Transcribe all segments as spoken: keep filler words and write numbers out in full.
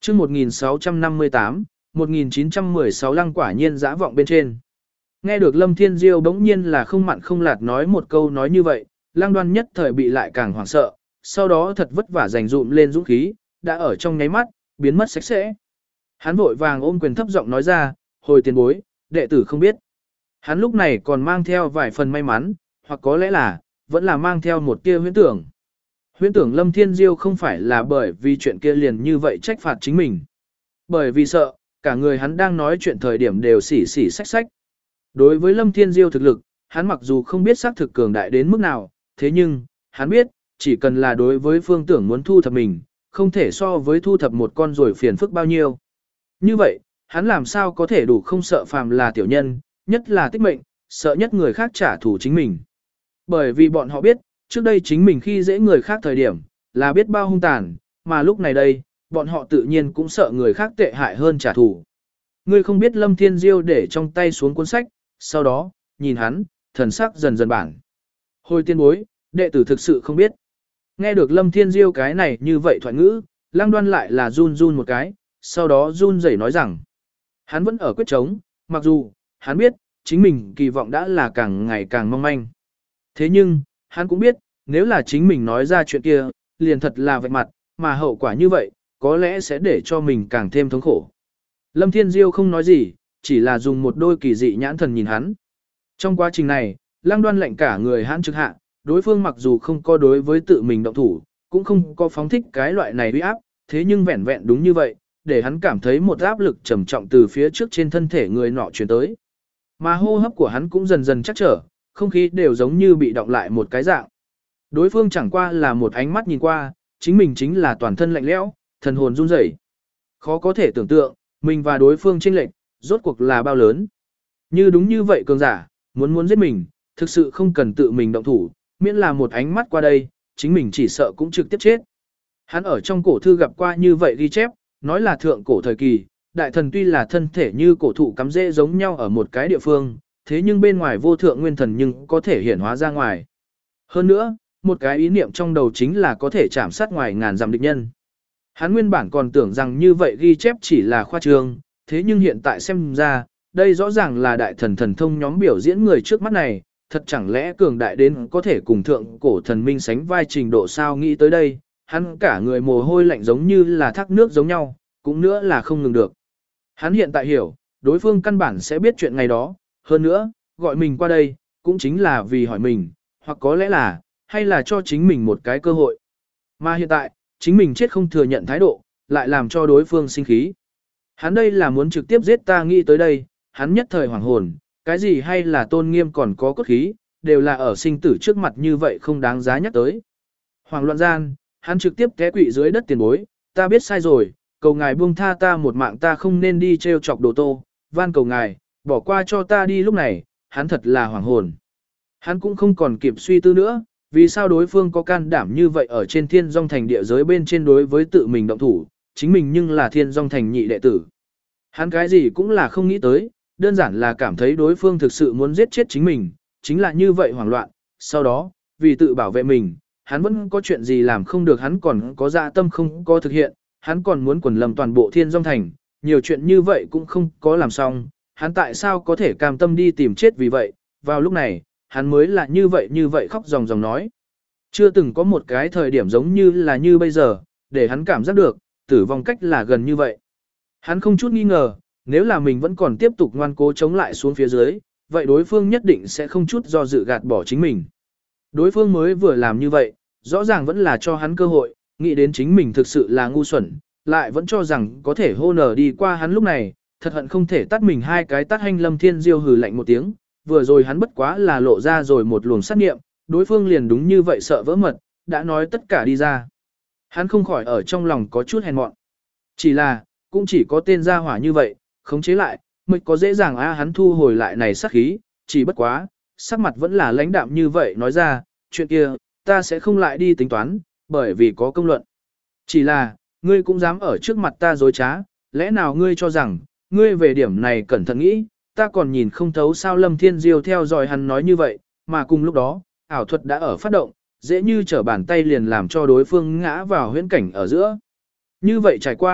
chương một nghìn sáu trăm năm mươi tám, một nghìn chín trăm mười sáu lăng quả nhiên dã vọng bên trên. Nghe được Lâm Thiên Diêu bỗng nhiên là không mặn không lạt nói một câu nói như vậy, Lăng Đoan nhất thời bị lại càng hoảng sợ, sau đó thật vất vả dành dụm lên dũng khí, đã ở trong nháy mắt, biến mất sạch sẽ. Hắn vội vàng ôm quyền thấp giọng nói ra, hồi tiền bối, đệ tử không biết. Hắn lúc này còn mang theo vài phần may mắn, hoặc có lẽ là, vẫn là mang theo một tia huyễn tưởng. Huyễn tưởng Lâm Thiên Diêu không phải là bởi vì chuyện kia liền như vậy trách phạt chính mình. Bởi vì sợ, cả người hắn đang nói chuyện thời điểm đều xỉ xỉ xách xách. Đối với Lâm Thiên Diêu thực lực, hắn mặc dù không biết xác thực cường đại đến mức nào, thế nhưng, hắn biết, chỉ cần là đối với phương tưởng muốn thu thập mình, không thể so với thu thập một con rồi phiền phức bao nhiêu. Như vậy, hắn làm sao có thể đủ không sợ phàm là tiểu nhân, nhất là tích mệnh, sợ nhất người khác trả thù chính mình. Bởi vì bọn họ biết, trước đây chính mình khi dễ người khác thời điểm, là biết bao hung tàn, mà lúc này đây, bọn họ tự nhiên cũng sợ người khác tệ hại hơn trả thù. Ngươi không biết Lâm Thiên Diêu để trong tay xuống cuốn sách, sau đó, nhìn hắn, thần sắc dần dần bản. Hồi tiên bối, đệ tử thực sự không biết. Nghe được Lâm Thiên Diêu cái này như vậy thoại ngữ, Lăng Đoan lại là run run một cái, sau đó run rẩy nói rằng, hắn vẫn ở quyết chống, mặc dù, hắn biết, chính mình kỳ vọng đã là càng ngày càng mong manh. Thế nhưng, hắn cũng biết, nếu là chính mình nói ra chuyện kia, liền thật là vạch mặt, mà hậu quả như vậy, có lẽ sẽ để cho mình càng thêm thống khổ. Lâm Thiên Diêu không nói gì, chỉ là dùng một đôi kỳ dị nhãn thần nhìn hắn. Trong quá trình này, Lăng Đoan lệnh cả người hắn trực hạ, đối phương mặc dù không có đối với tự mình động thủ, cũng không có phóng thích cái loại này uy áp, thế nhưng vẹn vẹn đúng như vậy, để hắn cảm thấy một áp lực trầm trọng từ phía trước trên thân thể người nọ truyền tới. Mà hô hấp của hắn cũng dần dần chắc trở, không khí đều giống như bị động lại một cái dạng. Đối phương chẳng qua là một ánh mắt nhìn qua, chính mình chính là toàn thân lạnh lẽo, thần hồn run rẩy. Khó có thể tưởng tượng, mình và đối phương chênh lệch, rốt cuộc là bao lớn. Như đúng như vậy cường giả, muốn muốn giết mình, thực sự không cần tự mình động thủ, miễn là một ánh mắt qua đây, chính mình chỉ sợ cũng trực tiếp chết. Hắn ở trong cổ thư gặp qua như vậy ghi chép, nói là thượng cổ thời kỳ, đại thần tuy là thân thể như cổ thụ cắm rễ giống nhau ở một cái địa phương, thế nhưng bên ngoài vô thượng nguyên thần nhưng có thể hiển hóa ra ngoài. Hơn nữa, một cái ý niệm trong đầu chính là có thể chạm sát ngoài ngàn dặm địch nhân. Hắn nguyên bản còn tưởng rằng như vậy ghi chép chỉ là khoa trương, thế nhưng hiện tại xem ra, đây rõ ràng là đại thần thần thông nhóm biểu diễn người trước mắt này, thật chẳng lẽ cường đại đến có thể cùng thượng cổ thần minh sánh vai trình độ sao. Nghĩ tới đây, hắn cả người mồ hôi lạnh giống như là thác nước giống nhau, cũng nữa là không ngừng được. Hắn hiện tại hiểu, đối phương căn bản sẽ biết chuyện ngày đó, hơn nữa, gọi mình qua đây, cũng chính là vì hỏi mình, hoặc có lẽ là, hay là cho chính mình một cái cơ hội. Mà hiện tại, chính mình chết không thừa nhận thái độ, lại làm cho đối phương sinh khí. Hắn đây là muốn trực tiếp giết ta. Nghĩ tới đây, hắn nhất thời hoàng hồn, cái gì hay là tôn nghiêm còn có cốt khí, đều là ở sinh tử trước mặt như vậy không đáng giá nhắc tới. Hoàng loạn gian, hắn trực tiếp té quỵ dưới đất tiền bối, ta biết sai rồi, cầu ngài buông tha ta một mạng, ta không nên đi treo chọc đồ tô, van cầu ngài, bỏ qua cho ta đi. Lúc này, hắn thật là hoàng hồn. Hắn cũng không còn kịp suy tư nữa, vì sao đối phương có can đảm như vậy ở trên thiên dòng thành địa giới bên trên đối với tự mình động thủ, chính mình nhưng là thiên dòng thành nhị đệ tử. Hắn cái gì cũng là không nghĩ tới, đơn giản là cảm thấy đối phương thực sự muốn giết chết chính mình, chính là như vậy hoảng loạn. Sau đó, vì tự bảo vệ mình, hắn vẫn có chuyện gì làm không được, hắn còn có dạ tâm không có thực hiện, hắn còn muốn quần lầm toàn bộ thiên dòng thành, nhiều chuyện như vậy cũng không có làm xong, hắn tại sao có thể cam tâm đi tìm chết. Vì vậy, vào lúc này, hắn mới là như vậy như vậy khóc ròng ròng nói. Chưa từng có một cái thời điểm giống như là như bây giờ, để hắn cảm giác được, tử vong cách là gần như vậy. Hắn không chút nghi ngờ, nếu là mình vẫn còn tiếp tục ngoan cố chống lại xuống phía dưới, vậy đối phương nhất định sẽ không chút do dự gạt bỏ chính mình. Đối phương mới vừa làm như vậy, rõ ràng vẫn là cho hắn cơ hội, nghĩ đến chính mình thực sự là ngu xuẩn, lại vẫn cho rằng có thể hô nở đi qua hắn. Lúc này, thật hận không thể tắt mình hai cái tắt. Hành Lâm Thiên Diêu hừ lạnh một tiếng, vừa rồi hắn bất quá là lộ ra rồi một luồng sát nghiệm, đối phương liền đúng như vậy sợ vỡ mật, đã nói tất cả đi ra. Hắn không khỏi ở trong lòng có chút hèn mọn. Chỉ là, cũng chỉ có tên gia hỏa như vậy, khống chế lại, mới có dễ dàng a hắn thu hồi lại này sát khí, chỉ bất quá, sắc mặt vẫn là lãnh đạm như vậy nói ra, chuyện kia, ta sẽ không lại đi tính toán, bởi vì có công luận. Chỉ là, ngươi cũng dám ở trước mặt ta dối trá, lẽ nào ngươi cho rằng, ngươi về điểm này cẩn thận nghĩ, ta còn nhìn không thấu sao. Lâm Thiên Diêu theo dõi hắn nói như vậy, mà cùng lúc đó, ảo thuật đã ở phát động, dễ như trở bàn tay liền làm cho đối phương ngã vào huyễn cảnh ở giữa. Như vậy trải qua,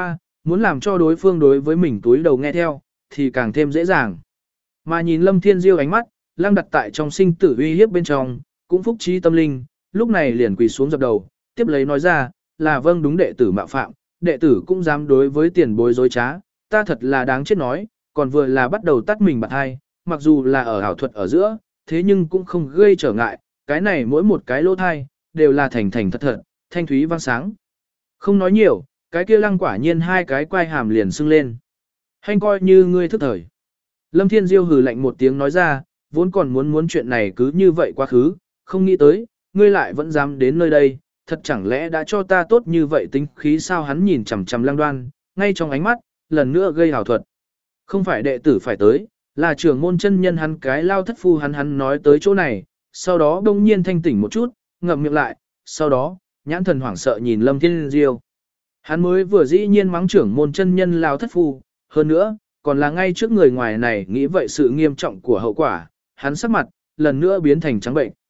muốn làm cho đối phương đối với mình túi đầu nghe theo, thì càng thêm dễ dàng. Mà nhìn Lâm Thiên Diêu ánh mắt, lăng đặt tại trong sinh tử uy hiếp bên trong, cũng phúc trí tâm linh, lúc này liền quỳ xuống dập đầu, tiếp lấy nói ra, là vâng đúng đệ tử mạo phạm, đệ tử cũng dám đối với tiền bối dối trá, ta thật là đáng chết nói, còn vừa là bắt đầu tắt mình bạc hai, mặc dù là ở ảo thuật ở giữa, thế nhưng cũng không gây trở ngại, cái này mỗi một cái lỗ thai, đều là thành thành thật thật, thanh thúy vang sáng. Không nói nhiều, cái kia lăng quả nhiên hai cái quai hàm liền sưng lên. Hành coi như ngươi thức thời. Lâm Thiên Diêu hừ lạnh một tiếng nói ra, vốn còn muốn muốn chuyện này cứ như vậy quá khứ, không nghĩ tới, ngươi lại vẫn dám đến nơi đây, thật chẳng lẽ đã cho ta tốt như vậy tính khí sao? Hắn nhìn chằm chằm Lăng Đoan, ngay trong ánh mắt, lần nữa gây hào thuật. Không phải đệ tử phải tới, là trưởng môn chân nhân hắn cái lao thất phu hắn hắn nói tới chỗ này, sau đó đông nhiên thanh tỉnh một chút, ngậm miệng lại, sau đó, nhãn thần hoảng sợ nhìn Lâm Thiên Diêu. Hắn mới vừa dĩ nhiên mắng trưởng môn chân nhân lao thất phu, hơn nữa, còn là ngay trước người ngoài này nghĩ vậy sự nghiêm trọng của hậu quả, hắn sắc mặt, lần nữa biến thành trắng bệnh.